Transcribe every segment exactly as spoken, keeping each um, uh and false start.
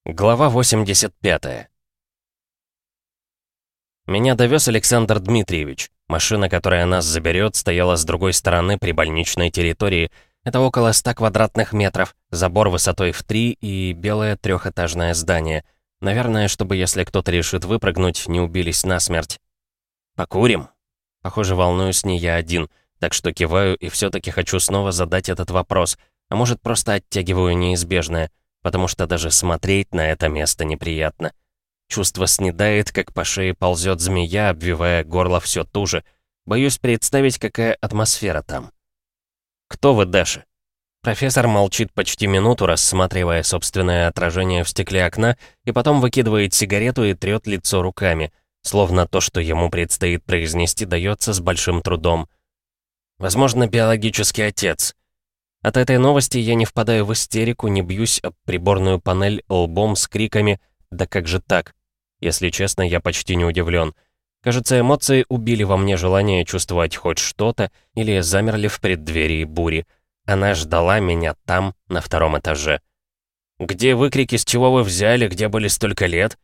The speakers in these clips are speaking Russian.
Глава восемьдесят пятая. Меня довез Александр Дмитриевич. Машина, которая нас заберет, стояла с другой стороны при больничной территории. Это около ста квадратных метров, забор высотой в три и белое трехэтажное здание. Наверное, чтобы если кто-то решит выпрыгнуть, не убились насмерть. «Покурим?» Похоже, волнуюсь не я один, так что киваю и все-таки хочу снова задать этот вопрос. А может, просто оттягиваю неизбежное, потому что даже смотреть на это место неприятно. Чувство снедает, как по шее ползет змея, обвивая горло все туже. Боюсь представить, какая атмосфера там. «Кто вы, Даша?» Профессор молчит почти минуту, рассматривая собственное отражение в стекле окна, и потом выкидывает сигарету и трёт лицо руками, словно то, что ему предстоит произнести, дается с большим трудом. «Возможно, биологический отец». От этой новости я не впадаю в истерику, не бьюсь об приборную панель лбом с криками «Да как же так?». Если честно, я почти не удивлен. Кажется, эмоции убили во мне желание чувствовать хоть что-то или замерли в преддверии бури. Она ждала меня там, на втором этаже. «Где выкрики, с чего вы взяли, где были столько лет?»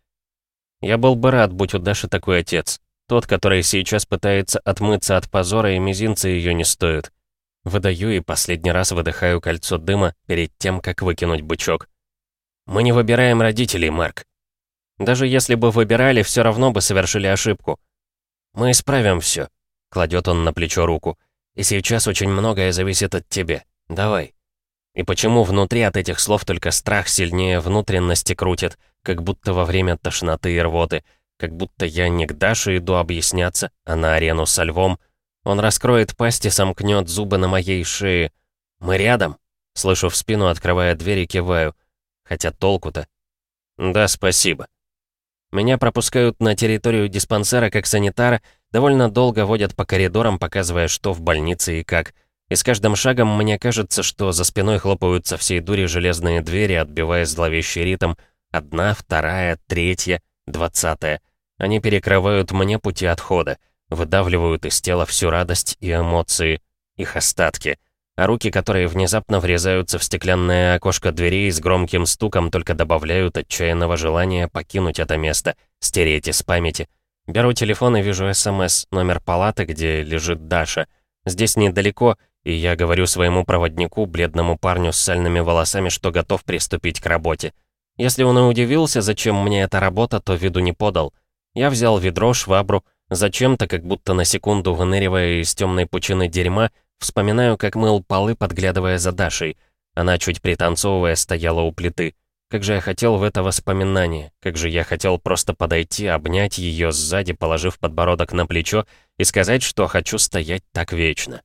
Я был бы рад, будь у Даши такой отец. Тот, который сейчас пытается отмыться от позора, и мизинца ее не стоит. Выдаю и последний раз выдыхаю кольцо дыма перед тем, как выкинуть бычок. «Мы не выбираем родителей, Марк. Даже если бы выбирали, все равно бы совершили ошибку. Мы исправим все», — кладет он на плечо руку. «И сейчас очень многое зависит от тебя. Давай». И почему внутри от этих слов только страх сильнее внутренности крутит, как будто во время тошноты и рвоты, как будто я не к Даше иду объясняться, а на арену со львом. Он раскроет пасть и сомкнет зубы на моей шее. «Мы рядом?» Слышу в спину, открывая дверь и киваю. Хотя толку-то? «Да, спасибо». Меня пропускают на территорию диспансера как санитара, довольно долго водят по коридорам, показывая, что в больнице и как. И с каждым шагом мне кажется, что за спиной хлопают со всей дури железные двери, отбивая зловещий ритм. Одна, вторая, третья, двадцатая. Они перекрывают мне пути отхода. Выдавливают из тела всю радость и эмоции, их остатки. А руки, которые внезапно врезаются в стеклянное окошко дверей с громким стуком, только добавляют отчаянного желания покинуть это место, стереть из памяти. Беру телефон и вижу СМС, номер палаты, где лежит Даша. Здесь недалеко, и я говорю своему проводнику, бледному парню с сальными волосами, что готов приступить к работе. Если он и удивился, зачем мне эта работа, то виду не подал. Я взял ведро, швабру, зачем-то, как будто на секунду выныривая из темной пучины дерьма, вспоминаю, как мыл полы, подглядывая за Дашей. Она, чуть пританцовывая, стояла у плиты. Как же я хотел в это воспоминание. Как же я хотел просто подойти, обнять ее сзади, положив подбородок на плечо, и сказать, что хочу стоять так вечно.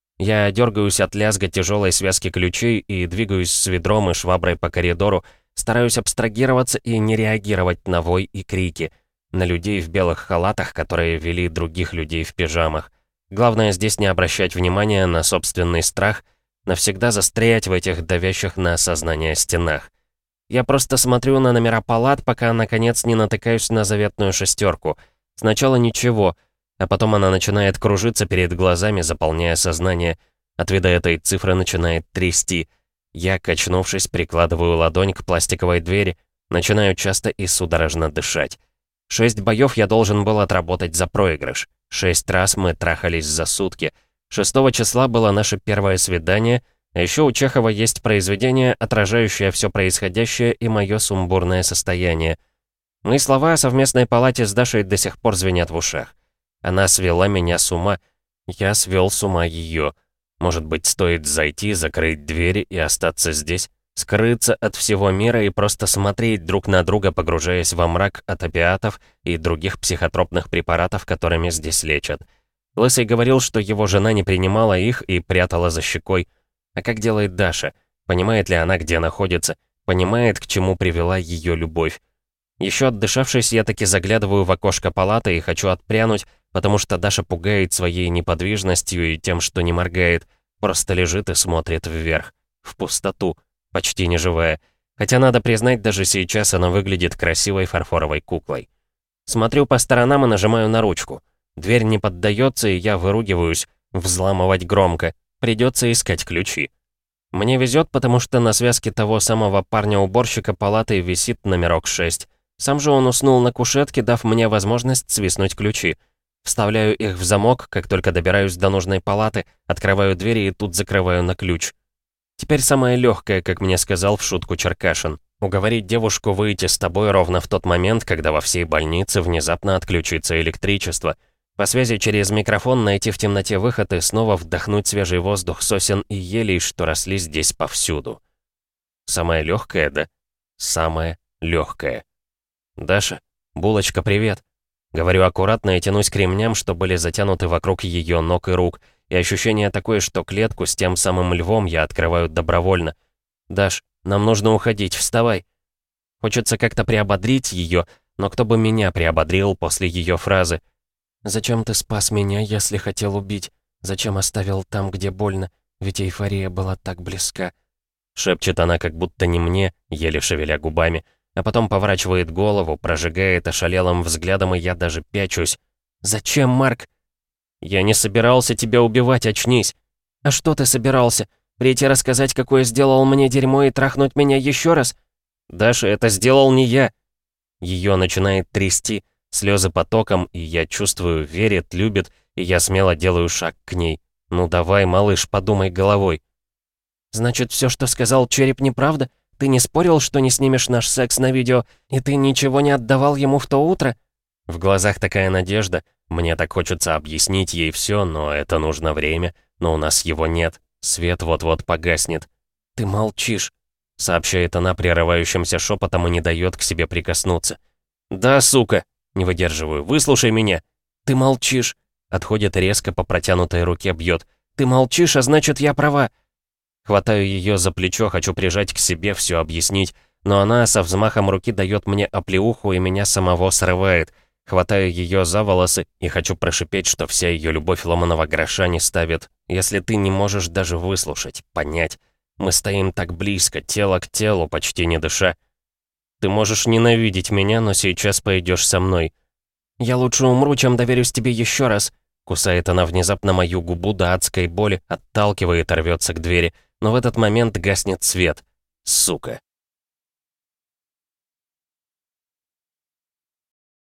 Я дергаюсь от лязга тяжелой связки ключей и двигаюсь с ведром и шваброй по коридору, стараюсь абстрагироваться и не реагировать на вой и крики. На людей в белых халатах, которые вели других людей в пижамах. Главное здесь не обращать внимания на собственный страх, навсегда застрять в этих давящих на сознание стенах. Я просто смотрю на номера палат, пока, наконец, не натыкаюсь на заветную шестерку. Сначала ничего, а потом она начинает кружиться перед глазами, заполняя сознание. От вида этой цифры начинает трясти. Я, качнувшись, прикладываю ладонь к пластиковой двери, начинаю часто и судорожно дышать. Шесть боев я должен был отработать за проигрыш. Шесть раз мы трахались за сутки. Шестого числа было наше первое свидание, а еще у Чехова есть произведение, отражающее все происходящее и мое сумбурное состояние. Мои слова о совместной палате с Дашей до сих пор звенят в ушах. Она свела меня с ума, я свел с ума ее. Может быть, стоит зайти, закрыть двери и остаться здесь? Скрыться от всего мира и просто смотреть друг на друга, погружаясь во мрак от опиатов и других психотропных препаратов, которыми здесь лечат. Лысый говорил, что его жена не принимала их и прятала за щекой. А как делает Даша? Понимает ли она, где находится? Понимает, к чему привела ее любовь? Еще отдышавшись, я таки заглядываю в окошко палаты и хочу отпрянуть, потому что Даша пугает своей неподвижностью и тем, что не моргает, просто лежит и смотрит вверх, в пустоту. Почти неживая. Хотя, надо признать, даже сейчас она выглядит красивой фарфоровой куклой. Смотрю по сторонам и нажимаю на ручку. Дверь не поддается, и я выругиваюсь. Взламывать громко. Придется искать ключи. Мне везет, потому что на связке того самого парня-уборщика палаты висит номерок шесть. Сам же он уснул на кушетке, дав мне возможность свистнуть ключи. Вставляю их в замок, как только добираюсь до нужной палаты, открываю двери и тут закрываю на ключ. Теперь самое легкое, как мне сказал в шутку Черкашин. Уговорить девушку выйти с тобой ровно в тот момент, когда во всей больнице внезапно отключится электричество. По связи через микрофон найти в темноте выход и снова вдохнуть свежий воздух сосен и елей, что росли здесь повсюду. Самое легкое, да? Самое легкое. «Даша, булочка, привет!» Говорю аккуратно и тянусь к ремням, что были затянуты вокруг ее ног и рук, и ощущение такое, что клетку с тем самым львом я открываю добровольно. «Даш, нам нужно уходить, вставай!» Хочется как-то приободрить ее, но кто бы меня приободрил после ее фразы? «Зачем ты спас меня, если хотел убить? Зачем оставил там, где больно? Ведь эйфория была так близка». Шепчет она, как будто не мне, еле шевеля губами, а потом поворачивает голову, прожигает ошалелым взглядом, и я даже пячусь. «Зачем, Марк?» «Я не собирался тебя убивать, очнись!» «А что ты собирался? Прийти рассказать, какое сделал мне дерьмо и трахнуть меня еще раз?» «Даша, это сделал не я!» Ее начинает трясти, слезы потоком, и я чувствую, верит, любит, и я смело делаю шаг к ней. «Ну давай, малыш, подумай головой». «Значит, все, что сказал череп, неправда? Ты не спорил, что не снимешь наш секс на видео, и ты ничего не отдавал ему в то утро?» В глазах такая надежда. Мне так хочется объяснить ей все, но это нужно время, но у нас его нет. Свет вот-вот погаснет. «Ты молчишь», — сообщает она прерывающимся шепотом и не дает к себе прикоснуться. «Да, сука!» — не выдерживаю. «Выслушай меня!» «Ты молчишь!» — отходит резко по протянутой руке, бьет. «Ты молчишь, а значит, я права!» Хватаю ее за плечо, хочу прижать к себе, все объяснить, но она со взмахом руки дает мне оплеуху и меня самого срывает. Хватаю ее за волосы и хочу прошипеть, что вся ее любовь ломаного гроша не ставит, если ты не можешь даже выслушать, понять. Мы стоим так близко, тело к телу, почти не дыша. Ты можешь ненавидеть меня, но сейчас пойдешь со мной. Я лучше умру, чем доверюсь тебе еще раз. Кусает она внезапно мою губу до адской боли, отталкивает, рвется к двери. Но в этот момент гаснет свет. Сука.